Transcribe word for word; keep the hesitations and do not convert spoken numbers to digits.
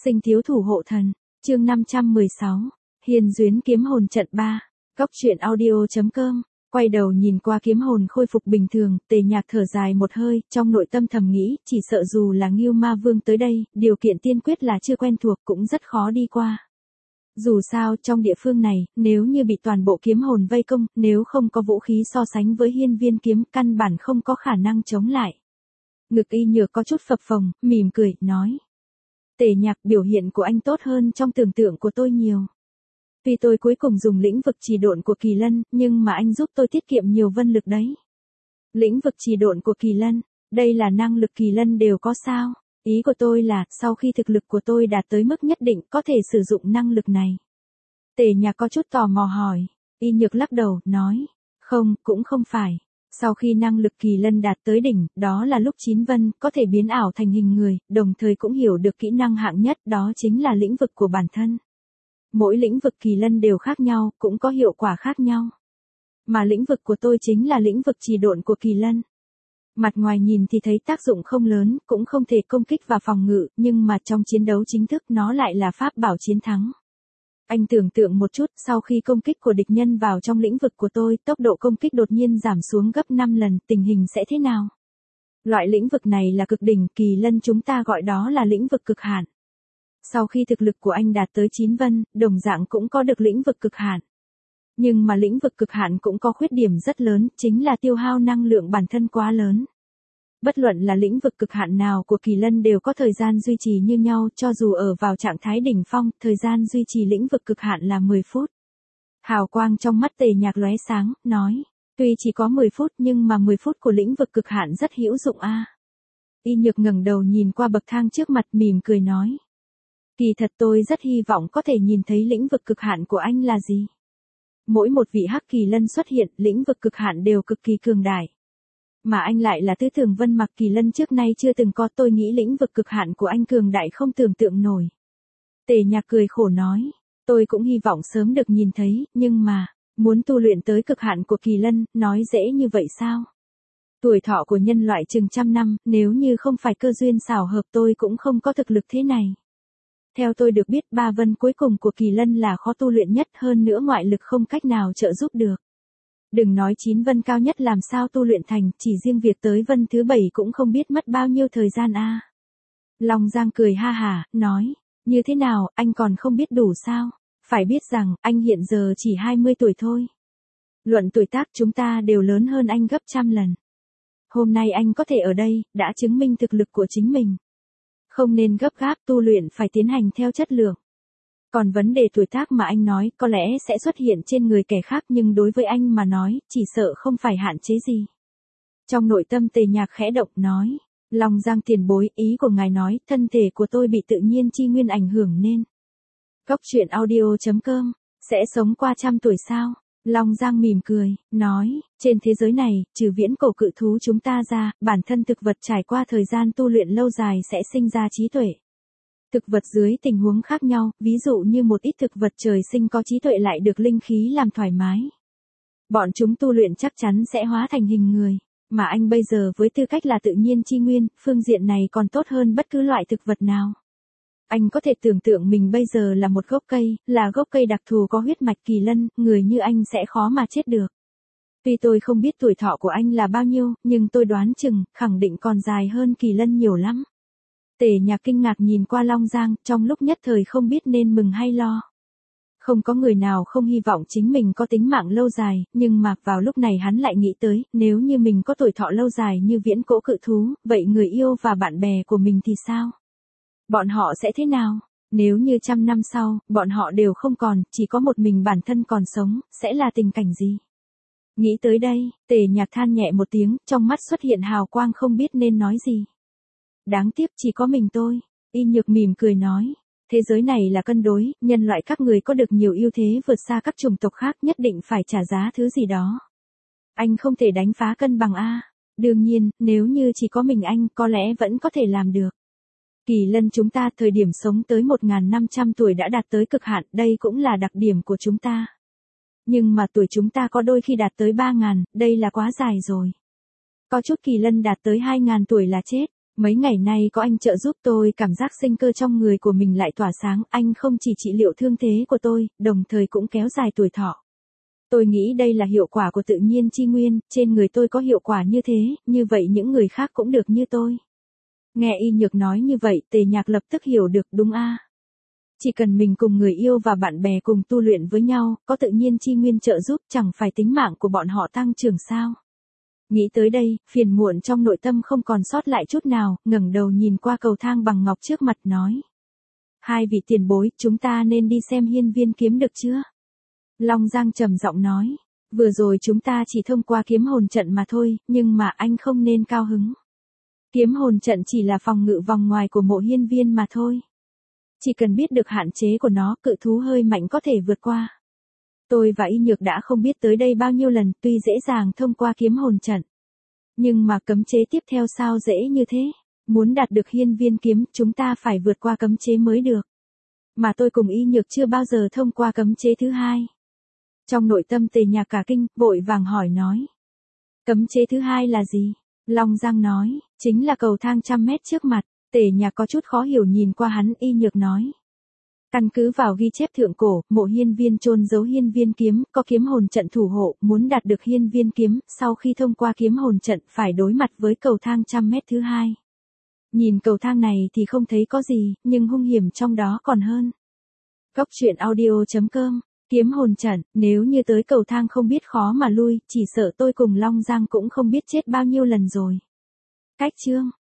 Sinh thiếu thủ hộ thần, chương năm trăm mười sáu, Hiên duyến kiếm hồn trận ba, Cốc truyện audio chấm com. Quay đầu nhìn qua kiếm hồn khôi phục bình thường, Tề Nhạc thở dài một hơi, trong nội tâm thầm nghĩ, chỉ sợ dù là Ngưu Ma Vương tới đây, điều kiện tiên quyết là chưa quen thuộc cũng rất khó đi qua. Dù sao, trong địa phương này, nếu như bị toàn bộ kiếm hồn vây công, nếu không có vũ khí so sánh với hiên viên kiếm, căn bản không có khả năng chống lại. Ngực Y Nhược có chút phập phồng, mỉm cười, nói. Tề Nhạc, biểu hiện của anh tốt hơn trong tưởng tượng của tôi nhiều. Tuy tôi cuối cùng dùng lĩnh vực trì độn của Kỳ Lân, nhưng mà anh giúp tôi tiết kiệm nhiều vân lực đấy. Lĩnh vực trì độn của Kỳ Lân, đây là năng lực Kỳ Lân đều có sao? Ý của tôi là, sau khi thực lực của tôi đạt tới mức nhất định, có thể sử dụng năng lực này. Tề Nhạc có chút tò mò hỏi. Y Nhược lắc đầu, nói. Không, cũng không phải. Sau khi năng lực Kỳ Lân đạt tới đỉnh, đó là lúc chín vân, có thể biến ảo thành hình người, đồng thời cũng hiểu được kỹ năng hạng nhất, đó chính là lĩnh vực của bản thân. Mỗi lĩnh vực Kỳ Lân đều khác nhau, cũng có hiệu quả khác nhau. Mà lĩnh vực của tôi chính là lĩnh vực trì độn của Kỳ Lân. Mặt ngoài nhìn thì thấy tác dụng không lớn, cũng không thể công kích và phòng ngự, nhưng mà trong chiến đấu chính thức nó lại là pháp bảo chiến thắng. Anh tưởng tượng một chút, sau khi công kích của địch nhân vào trong lĩnh vực của tôi, tốc độ công kích đột nhiên giảm xuống gấp năm lần, tình hình sẽ thế nào? Loại lĩnh vực này là cực đỉnh, Kỳ Lân chúng ta gọi đó là lĩnh vực cực hạn. Sau khi thực lực của anh đạt tới chín vân, đồng dạng cũng có được lĩnh vực cực hạn. Nhưng mà lĩnh vực cực hạn cũng có khuyết điểm rất lớn, chính là tiêu hao năng lượng bản thân quá lớn. Bất luận là lĩnh vực cực hạn nào của Kỳ Lân đều có thời gian duy trì như nhau, cho dù ở vào trạng thái đỉnh phong, thời gian duy trì lĩnh vực cực hạn là mười phút. Hào quang trong mắt Tề Nhạc lóe sáng, nói, tuy chỉ có mười phút nhưng mà mười phút của lĩnh vực cực hạn rất hữu dụng a. À. Y Nhược ngẩng đầu nhìn qua bậc thang trước mặt mỉm cười nói. Kỳ thật tôi rất hy vọng có thể nhìn thấy lĩnh vực cực hạn của anh là gì. Mỗi một vị hắc Kỳ Lân xuất hiện, lĩnh vực cực hạn đều cực kỳ cường đại. Mà anh lại là tứ thường vân mặc Kỳ Lân trước nay chưa từng có, tôi nghĩ lĩnh vực cực hạn của anh cường đại không tưởng tượng nổi. Tề Nhạc cười khổ nói, tôi cũng hy vọng sớm được nhìn thấy, nhưng mà, muốn tu luyện tới cực hạn của Kỳ Lân, nói dễ như vậy sao? Tuổi thọ của nhân loại chừng trăm năm, nếu như không phải cơ duyên xảo hợp tôi cũng không có thực lực thế này. Theo tôi được biết ba vân cuối cùng của Kỳ Lân là khó tu luyện nhất, hơn nữa ngoại lực không cách nào trợ giúp được. Đừng nói chín vân cao nhất làm sao tu luyện thành, chỉ riêng việc tới vân thứ bảy cũng không biết mất bao nhiêu thời gian a. À. Long Giang cười ha hả, nói, như thế nào, anh còn không biết đủ sao? Phải biết rằng, anh hiện giờ chỉ hai mươi tuổi thôi. Luận tuổi tác chúng ta đều lớn hơn anh gấp trăm lần. Hôm nay anh có thể ở đây, đã chứng minh thực lực của chính mình. Không nên gấp gáp, tu luyện phải tiến hành theo chất lượng. Còn vấn đề tuổi tác mà anh nói có lẽ sẽ xuất hiện trên người kẻ khác, nhưng đối với anh mà nói, chỉ sợ không phải hạn chế gì. Trong nội tâm Tề Nhạc khẽ động nói, Long Giang tiền bối, ý của ngài nói, thân thể của tôi bị tự nhiên chi nguyên ảnh hưởng nên. Cốc truyện audio chấm com, sẽ sống qua trăm tuổi sao? Long Giang mỉm cười, nói, trên thế giới này, trừ viễn cổ cự thú chúng ta ra, bản thân thực vật trải qua thời gian tu luyện lâu dài sẽ sinh ra trí tuệ. Thực vật dưới tình huống khác nhau, ví dụ như một ít thực vật trời sinh có trí tuệ lại được linh khí làm thoải mái. Bọn chúng tu luyện chắc chắn sẽ hóa thành hình người, mà anh bây giờ với tư cách là tự nhiên chi nguyên, phương diện này còn tốt hơn bất cứ loại thực vật nào. Anh có thể tưởng tượng mình bây giờ là một gốc cây, là gốc cây đặc thù có huyết mạch Kỳ Lân, người như anh sẽ khó mà chết được. Tuy tôi không biết tuổi thọ của anh là bao nhiêu, nhưng tôi đoán chừng, khẳng định còn dài hơn Kỳ Lân nhiều lắm. Tề Nhạc kinh ngạc nhìn qua Long Giang, trong lúc nhất thời không biết nên mừng hay lo. Không có người nào không hy vọng chính mình có tính mạng lâu dài, nhưng mà vào lúc này hắn lại nghĩ tới, nếu như mình có tuổi thọ lâu dài như viễn cổ cự thú, vậy người yêu và bạn bè của mình thì sao? Bọn họ sẽ thế nào? Nếu như trăm năm sau, bọn họ đều không còn, chỉ có một mình bản thân còn sống, sẽ là tình cảnh gì? Nghĩ tới đây, Tề Nhạc than nhẹ một tiếng, trong mắt xuất hiện hào quang không biết nên nói gì. Đáng tiếc chỉ có mình tôi. Y Nhược mỉm cười nói, thế giới này là cân đối, nhân loại các người có được nhiều ưu thế vượt xa các chủng tộc khác, nhất định phải trả giá thứ gì đó. Anh không thể đánh phá cân bằng a. Đương nhiên, nếu như chỉ có mình anh, có lẽ vẫn có thể làm được. Kỳ Lân chúng ta thời điểm sống tới một nghìn năm trăm tuổi đã đạt tới cực hạn, đây cũng là đặc điểm của chúng ta. Nhưng mà tuổi chúng ta có đôi khi đạt tới ba nghìn, đây là quá dài rồi. Có chút Kỳ Lân đạt tới hai nghìn tuổi là chết. Mấy ngày nay có anh trợ giúp tôi, cảm giác sinh cơ trong người của mình lại tỏa sáng, anh không chỉ trị liệu thương thế của tôi, đồng thời cũng kéo dài tuổi thọ. Tôi nghĩ đây là hiệu quả của tự nhiên chi nguyên, trên người tôi có hiệu quả như thế, như vậy những người khác cũng được như tôi. Nghe Y Nhược nói như vậy, Tề Nhạc lập tức hiểu được, đúng a. Chỉ cần mình cùng người yêu và bạn bè cùng tu luyện với nhau, có tự nhiên chi nguyên trợ giúp, chẳng phải tính mạng của bọn họ tăng trưởng sao. Nghĩ tới đây, phiền muộn trong nội tâm không còn sót lại chút nào, ngẩng đầu nhìn qua cầu thang bằng ngọc trước mặt nói. Hai vị tiền bối, chúng ta nên đi xem hiên viên kiếm được chưa? Long Giang trầm giọng nói, vừa rồi chúng ta chỉ thông qua kiếm hồn trận mà thôi, nhưng mà anh không nên cao hứng. Kiếm hồn trận chỉ là phòng ngự vòng ngoài của mộ hiên viên mà thôi. Chỉ cần biết được hạn chế của nó, cự thú hơi mạnh có thể vượt qua. Tôi và Y Nhược đã không biết tới đây bao nhiêu lần, tuy dễ dàng thông qua kiếm hồn trận. Nhưng mà cấm chế tiếp theo sao dễ như thế? Muốn đạt được hiên viên kiếm, chúng ta phải vượt qua cấm chế mới được. Mà tôi cùng Y Nhược chưa bao giờ thông qua cấm chế thứ hai. Trong nội tâm Tề Nhạc cả kinh, vội vàng hỏi nói. Cấm chế thứ hai là gì? Long Giang nói, chính là cầu thang trăm mét trước mặt. Tề Nhạc có chút khó hiểu nhìn qua hắn, Y Nhược nói. Căn cứ vào ghi chép thượng cổ, mộ hiên viên chôn giấu hiên viên kiếm, có kiếm hồn trận thủ hộ, muốn đạt được hiên viên kiếm, sau khi thông qua kiếm hồn trận phải đối mặt với cầu thang trăm mét thứ hai. Nhìn cầu thang này thì không thấy có gì, nhưng hung hiểm trong đó còn hơn. Góc truyện audio chấm com, kiếm hồn trận, nếu như tới cầu thang không biết khó mà lui, chỉ sợ tôi cùng Long Giang cũng không biết chết bao nhiêu lần rồi. Cách chương